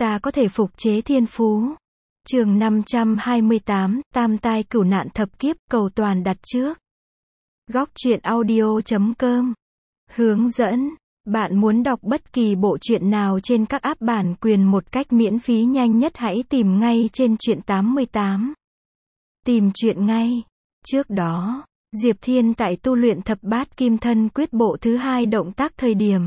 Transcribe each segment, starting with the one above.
ta có thể phục chế thiên phú. Chương 528, tam tai cửu nạn thập kiếp, cầu toàn đặt trước. Góc truyện audio.com. Hướng dẫn. Bạn muốn đọc bất kỳ bộ truyện nào trên các app bản quyền một cách miễn phí nhanh nhất, hãy tìm ngay trên truyện 88. Tìm truyện ngay. Trước đó, Diệp Thiên tại tu luyện thập bát kim thân quyết bộ thứ 2 động tác thời điểm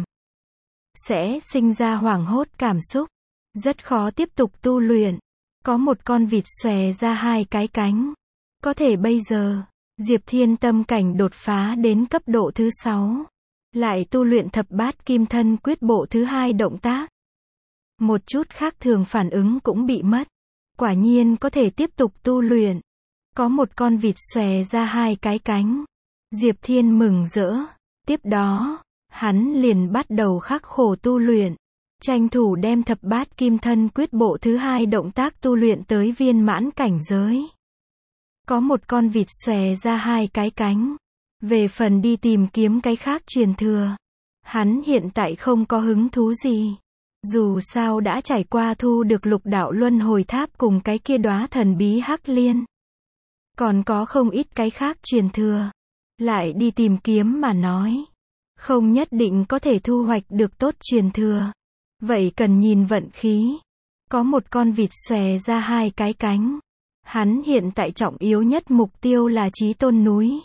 sẽ sinh ra hoảng hốt cảm xúc, rất khó tiếp tục tu luyện. Có một con vịt xòe ra 2 cái cánh. Có thể bây giờ, Diệp Thiên tâm cảnh đột phá đến cấp độ thứ 6. Lại tu luyện thập bát kim thân quyết bộ thứ 2 động tác. Một chút khác thường phản ứng cũng bị mất. Quả nhiên có thể tiếp tục tu luyện. Có một con vịt xòe ra 2 cái cánh. Diệp Thiên mừng rỡ. Tiếp đó, hắn liền bắt đầu khắc khổ tu luyện. Tranh thủ đem thập bát kim thân quyết bộ thứ 2 động tác tu luyện tới viên mãn cảnh giới. Có một con vịt xòe ra 2 cái cánh. Về phần đi tìm kiếm cái khác truyền thừa, hắn hiện tại không có hứng thú gì. Dù sao đã trải qua thu được lục đạo luân hồi tháp cùng cái kia đóa thần bí hắc liên. Còn có không ít cái khác truyền thừa. Lại đi tìm kiếm mà nói, không nhất định có thể thu hoạch được tốt truyền thừa. Vậy cần nhìn vận khí. Có một con vịt xòe ra 2 cái cánh. Hắn hiện tại trọng yếu nhất mục tiêu là Chí Tôn núi.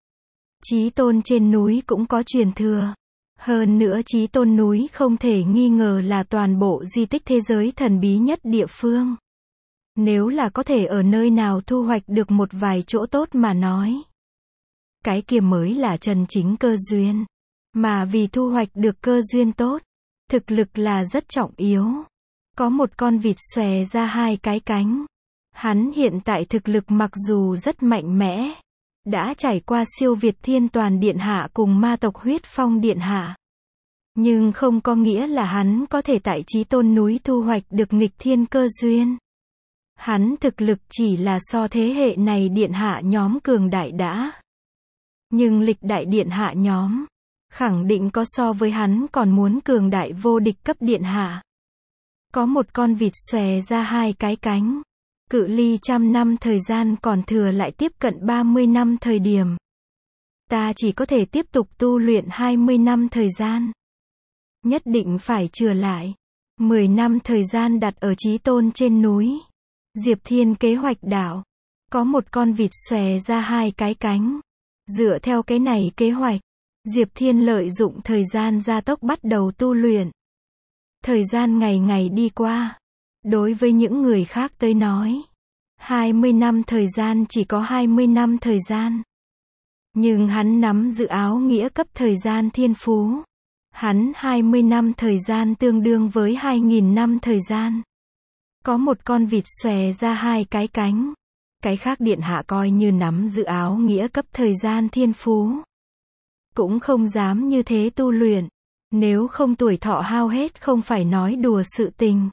Chí Tôn trên núi cũng có truyền thừa. Hơn nữa Chí Tôn núi không thể nghi ngờ là toàn bộ di tích thế giới thần bí nhất địa phương. Nếu là có thể ở nơi nào thu hoạch được một vài chỗ tốt mà nói, cái kia mới là chân chính cơ duyên. Mà vì thu hoạch được cơ duyên tốt, thực lực là rất trọng yếu. Có một con vịt xòe ra 2 cái cánh. Hắn hiện tại thực lực mặc dù rất mạnh mẽ, đã trải qua siêu việt Thiên Toàn Điện Hạ cùng ma tộc Huyết Phong Điện Hạ. Nhưng không có nghĩa là hắn có thể tại Chí Tôn núi thu hoạch được nghịch thiên cơ duyên. Hắn thực lực chỉ là so thế hệ này điện hạ nhóm cường đại đã. Nhưng lịch đại điện hạ nhóm, khẳng định có so với hắn còn muốn cường đại vô địch cấp điện hạ. Có một con vịt xòe ra 2 cái cánh. Cự ly 100 năm thời gian còn thừa lại tiếp cận 30 năm thời điểm. Ta chỉ có thể tiếp tục tu luyện 20 năm thời gian. Nhất định phải chừa lại 10 năm thời gian đặt ở Chí Tôn trên núi. Diệp Thiên kế hoạch đảo. Có một con vịt xòe ra 2 cái cánh. Dựa theo cái này kế hoạch, Diệp Thiên lợi dụng thời gian gia tốc bắt đầu tu luyện. Thời gian ngày ngày đi qua. Đối với những người khác tới nói, 20 năm thời gian chỉ có 20 năm thời gian. Nhưng hắn nắm giữ áo nghĩa cấp thời gian thiên phú. Hắn 20 năm thời gian tương đương với 2.000 năm thời gian. Có một con vịt xòe ra 2 cái cánh. Cái khác điện hạ coi như nắm giữ áo nghĩa cấp thời gian thiên phú, cũng không dám như thế tu luyện. Nếu không tuổi thọ hao hết không phải nói đùa sự tình.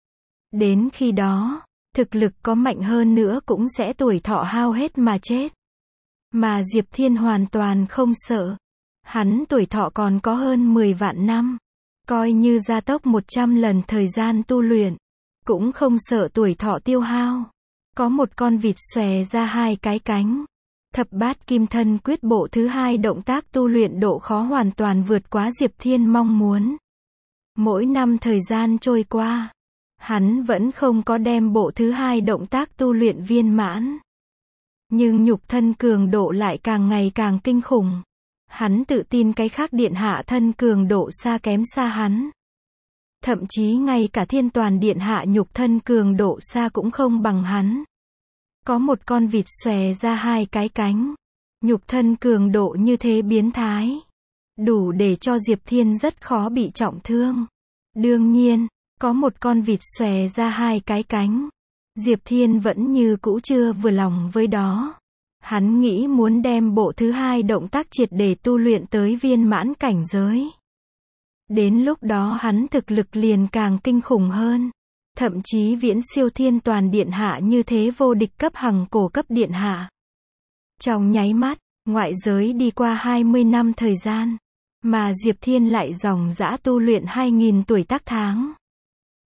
Đến khi đó, thực lực có mạnh hơn nữa cũng sẽ tuổi thọ hao hết mà chết. Mà Diệp Thiên hoàn toàn không sợ. Hắn tuổi thọ còn có hơn 10 vạn năm. Coi như gia tốc 100 lần thời gian tu luyện, cũng không sợ tuổi thọ tiêu hao. Có một con vịt xòe ra 2 cái cánh. Thập bát kim thân quyết bộ thứ 2 động tác tu luyện độ khó hoàn toàn vượt quá Diệp Thiên mong muốn. Mỗi năm thời gian trôi qua, hắn vẫn không có đem bộ thứ 2 động tác tu luyện viên mãn. Nhưng nhục thân cường độ lại càng ngày càng kinh khủng. Hắn tự tin cái khác điện hạ thân cường độ xa kém xa hắn. Thậm chí ngay cả Thiên Toàn Điện Hạ nhục thân cường độ xa cũng không bằng hắn. Có một con vịt xòe ra 2 cái cánh. Nhục thân cường độ như thế biến thái, đủ để cho Diệp Thiên rất khó bị trọng thương. Đương nhiên, có một con vịt xòe ra 2 cái cánh. Diệp Thiên vẫn như cũ chưa vừa lòng với đó. Hắn nghĩ muốn đem bộ thứ 2 động tác triệt để tu luyện tới viên mãn cảnh giới. Đến lúc đó hắn thực lực liền càng kinh khủng hơn. Thậm chí viễn siêu Thiên Toàn Điện Hạ như thế vô địch cấp hằng cổ cấp điện hạ. Trong nháy mắt, ngoại giới đi qua 20 năm thời gian, mà Diệp Thiên lại dòng dã tu luyện 2.000 tuổi tác tháng.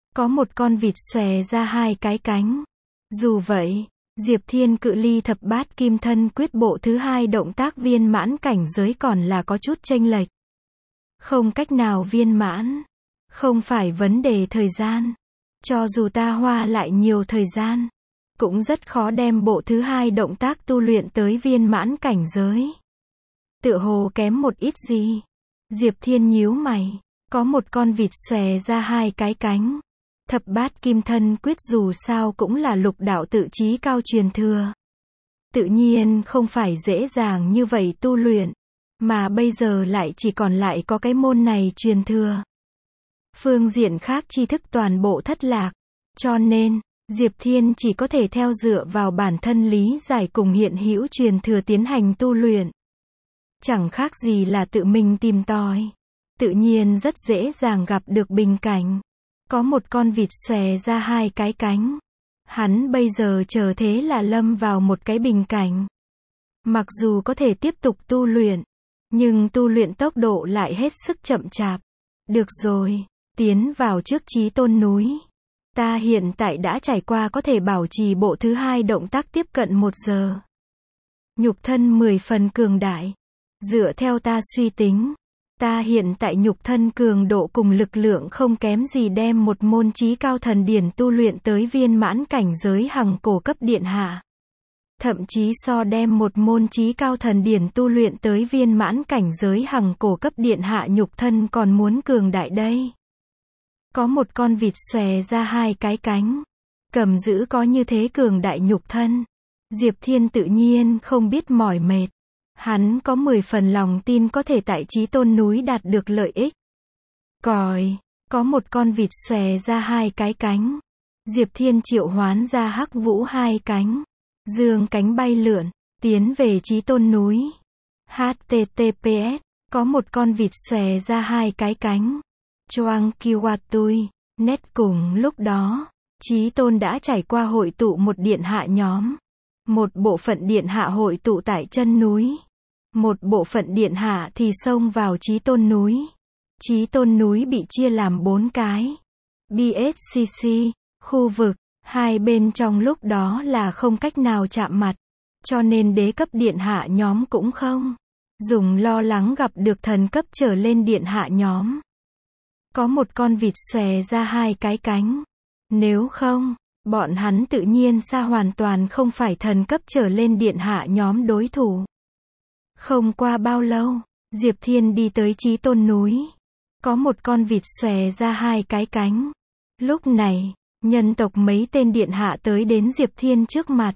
có một con vịt xòe ra hai cái cánh. Dù vậy, Diệp Thiên cự ly thập bát kim thân quyết bộ thứ hai động tác viên mãn cảnh giới còn là có chút chênh lệch. Không cách nào viên mãn. Không phải vấn đề thời gian. Cho dù ta hoa lại nhiều thời gian, cũng rất khó đem bộ thứ hai động tác tu luyện tới viên mãn cảnh giới. Tựa hồ kém một ít gì. Diệp Thiên nhíu mày. Có một con vịt xòe ra hai cái cánh. Thập bát kim thân quyết dù sao cũng là lục đạo tự chí cao truyền thừa. Tự nhiên không phải dễ dàng như vậy tu luyện. Mà bây giờ lại chỉ còn lại có cái môn này truyền thừa. Phương diện khác tri thức toàn bộ thất lạc. Cho nên, Diệp Thiên chỉ có thể theo dựa vào bản thân lý giải cùng hiện hữu truyền thừa tiến hành tu luyện. Chẳng khác gì là tự mình tìm tòi. Tự nhiên rất dễ dàng gặp được bình cảnh. Có một con vịt xòe ra hai cái cánh. Hắn bây giờ chờ thế là lâm vào một cái bình cảnh. Mặc dù có thể tiếp tục tu luyện, nhưng tu luyện tốc độ lại hết sức chậm chạp. Được rồi, tiến vào trước chí tôn núi. Ta hiện tại đã trải qua có thể bảo trì bộ thứ hai động tác tiếp cận 1 giờ. Nhục thân 10 phần cường đại. Dựa theo ta suy tính, ta hiện tại nhục thân cường độ cùng lực lượng không kém gì đem một môn chí cao thần điển tu luyện tới viên mãn cảnh giới hằng cổ cấp điện hạ. Thậm chí so đem một môn chí cao thần điển tu luyện tới viên mãn cảnh giới hằng cổ cấp điện hạ nhục thân còn muốn cường đại đây. Có một con vịt xòe ra hai cái cánh. Cầm giữ có như thế cường đại nhục thân. Diệp Thiên tự nhiên không biết mỏi mệt. Hắn có 10 phần lòng tin có thể tại chí tôn núi đạt được lợi ích. Còi, có một con vịt xòe ra hai cái cánh. Diệp Thiên triệu hoán ra hắc vũ hai cánh. Dương cánh bay lượn, tiến về chí tôn núi. HTTPS, có một con vịt xòe ra hai cái cánh. Choang Kiwatui, nét cùng lúc đó, chí tôn đã trải qua hội tụ một điện hạ nhóm. Một bộ phận điện hạ hội tụ tại chân núi. Một bộ phận điện hạ thì xông vào chí tôn núi. Chí tôn núi bị chia làm 4 cái. BSCC, khu vực, hai bên trong lúc đó là không cách nào chạm mặt. Cho nên đế cấp điện hạ nhóm cũng không dùng lo lắng gặp được thần cấp trở lên điện hạ nhóm. Có một con vịt xòe ra hai cái cánh. Nếu không, bọn hắn tự nhiên xa hoàn toàn không phải thần cấp trở lên điện hạ nhóm đối thủ. Không qua bao lâu, Diệp Thiên đi tới chí tôn núi. Có một con vịt xòe ra hai cái cánh. Lúc này, nhân tộc mấy tên điện hạ tới đến Diệp Thiên trước mặt.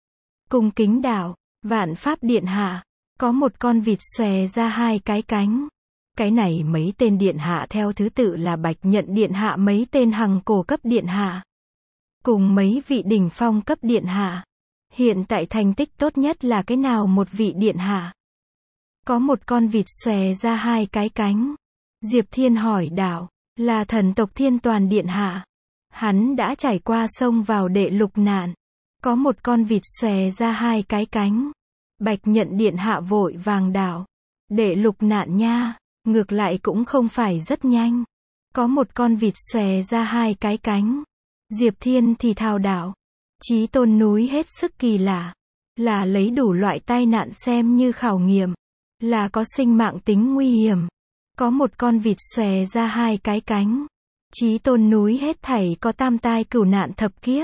Cung kính đảo, vạn pháp điện hạ. Có một con vịt xòe ra hai cái cánh. Cái này mấy tên điện hạ theo thứ tự là Bạch Nhận điện hạ, mấy tên hằng cổ cấp điện hạ. Cùng mấy vị đỉnh phong cấp điện hạ. Hiện tại thành tích tốt nhất là cái nào một vị điện hạ? Có một con vịt xòe ra hai cái cánh. Diệp Thiên hỏi đảo, là thần tộc Thiên Toàn điện hạ. Hắn đã trải qua xông vào đệ lục nạn. Có một con vịt xòe ra hai cái cánh. Bạch Nhận điện hạ vội vàng đảo. Đệ lục nạn nha, ngược lại cũng không phải rất nhanh. Có một con vịt xòe ra hai cái cánh. Diệp Thiên thì thào đảo. Chí tôn núi hết sức kỳ lạ. Là lấy đủ loại tai nạn xem như khảo nghiệm. Là có sinh mạng tính nguy hiểm. Có một con vịt xòe ra hai cái cánh. Chí tôn núi hết thảy có tam tai cửu nạn thập kiếp.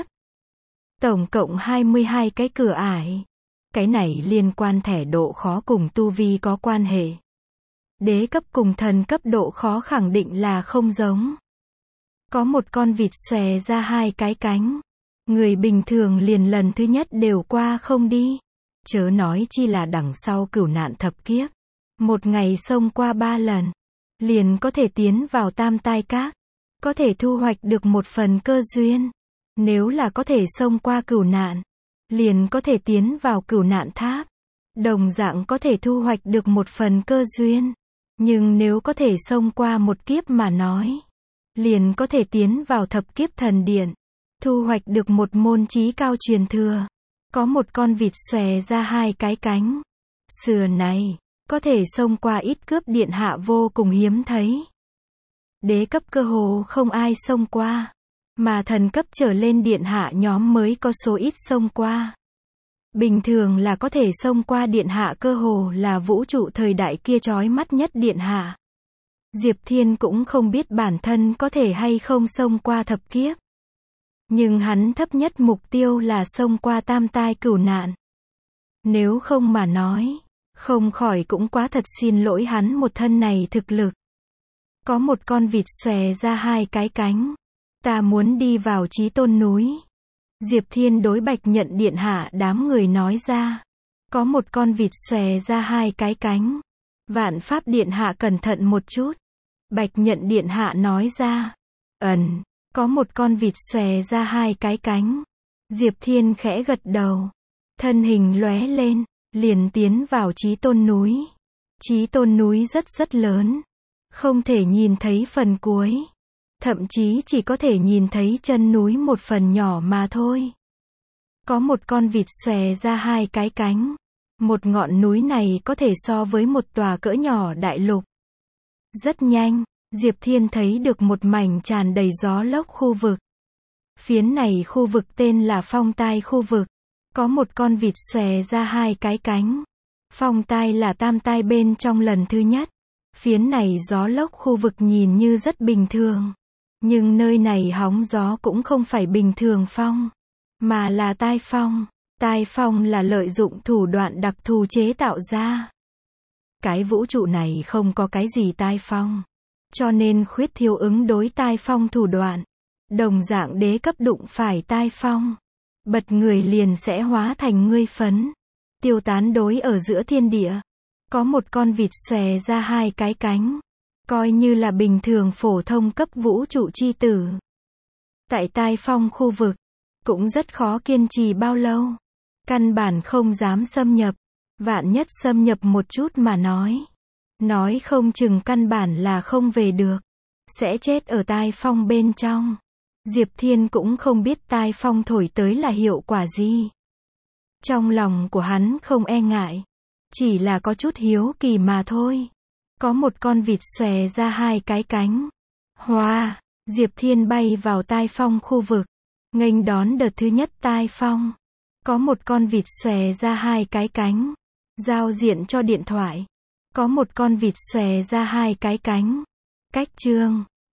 Tổng cộng 22 cái cửa ải. Cái này liên quan thẻ độ khó cùng tu vi có quan hệ. Đế cấp cùng thần cấp độ khó khẳng định là không giống. Có một con vịt xòe ra hai cái cánh. Người bình thường liền lần thứ nhất đều qua không đi. Chớ nói chi là đằng sau cửu nạn thập kiếp. Một ngày xông qua 3 lần. Liền có thể tiến vào tam tai các. Có thể thu hoạch được một phần cơ duyên. Nếu là có thể xông qua cửu nạn. Liền có thể tiến vào cửu nạn tháp. Đồng dạng có thể thu hoạch được một phần cơ duyên. Nhưng nếu có thể xông qua một kiếp mà nói. Liền có thể tiến vào thập kiếp thần điện. Thu hoạch được một môn chí cao truyền thừa. Có một con vịt xòe ra hai cái cánh. Xưa này, có thể xông qua ít cướp điện hạ vô cùng hiếm thấy. Đế cấp cơ hồ không ai xông qua. Mà thần cấp trở lên điện hạ nhóm mới có số ít xông qua. Bình thường là có thể xông qua điện hạ, cơ hồ là vũ trụ thời đại kia chói mắt nhất điện hạ. Diệp Thiên cũng không biết bản thân có thể hay không xông qua thập kiếp. Nhưng hắn thấp nhất mục tiêu là xông qua tam tai cửu nạn. Nếu không mà nói, không khỏi cũng quá thật xin lỗi hắn một thân này thực lực. Có một con vịt xòe ra hai cái cánh. Ta muốn đi vào Chí Tôn núi. Diệp Thiên đối Bạch Nhận điện hạ đám người nói ra. Có một con vịt xòe ra hai cái cánh. Vạn Pháp điện hạ cẩn thận một chút. Bạch Nhận điện hạ nói ra. Có một con vịt xòe ra hai cái cánh. Diệp Thiên khẽ gật đầu. Thân hình lóe lên, liền tiến vào Chí Tôn núi. Chí Tôn núi rất lớn. Không thể nhìn thấy phần cuối. Thậm chí chỉ có thể nhìn thấy chân núi một phần nhỏ mà thôi. Có một con vịt xòe ra hai cái cánh. Một ngọn núi này có thể so với một tòa cỡ nhỏ đại lục. Rất nhanh, Diệp Thiên thấy được một mảnh tràn đầy gió lốc khu vực. Phiến này khu vực tên là Phong Tai khu vực. Có một con vịt xòe ra hai cái cánh. Phong Tai là tam tai bên trong lần thứ nhất. Phiến này gió lốc khu vực nhìn như rất bình thường. Nhưng nơi này hóng gió cũng không phải bình thường phong, mà là tai phong. Tai phong là lợi dụng thủ đoạn đặc thù chế tạo ra. Cái vũ trụ này không có cái gì tai phong, cho nên khuyết thiếu ứng đối tai phong thủ đoạn. Đồng dạng đế cấp đụng phải tai phong, bật người liền sẽ hóa thành ngươi phấn, tiêu tán đối ở giữa thiên địa. Có một con vịt xòe ra hai cái cánh. Coi như là bình thường phổ thông cấp vũ trụ chi tử. Tại tai phong khu vực, cũng rất khó kiên trì bao lâu. Căn bản không dám xâm nhập. Vạn nhất xâm nhập một chút mà nói không chừng căn bản là không về được. Sẽ chết ở tai phong bên trong. Diệp Thiên cũng không biết tai phong thổi tới là hiệu quả gì. Trong lòng của hắn không e ngại. Chỉ là có chút hiếu kỳ mà thôi. Có một con vịt xòe ra hai cái cánh. Hoa, Diệp Thiên bay vào tai phong khu vực. Nghênh đón đợt thứ nhất tai phong. Có một con vịt xòe ra hai cái cánh. Giao diện cho điện thoại. Có một con vịt xòe ra hai cái cánh. Cách chương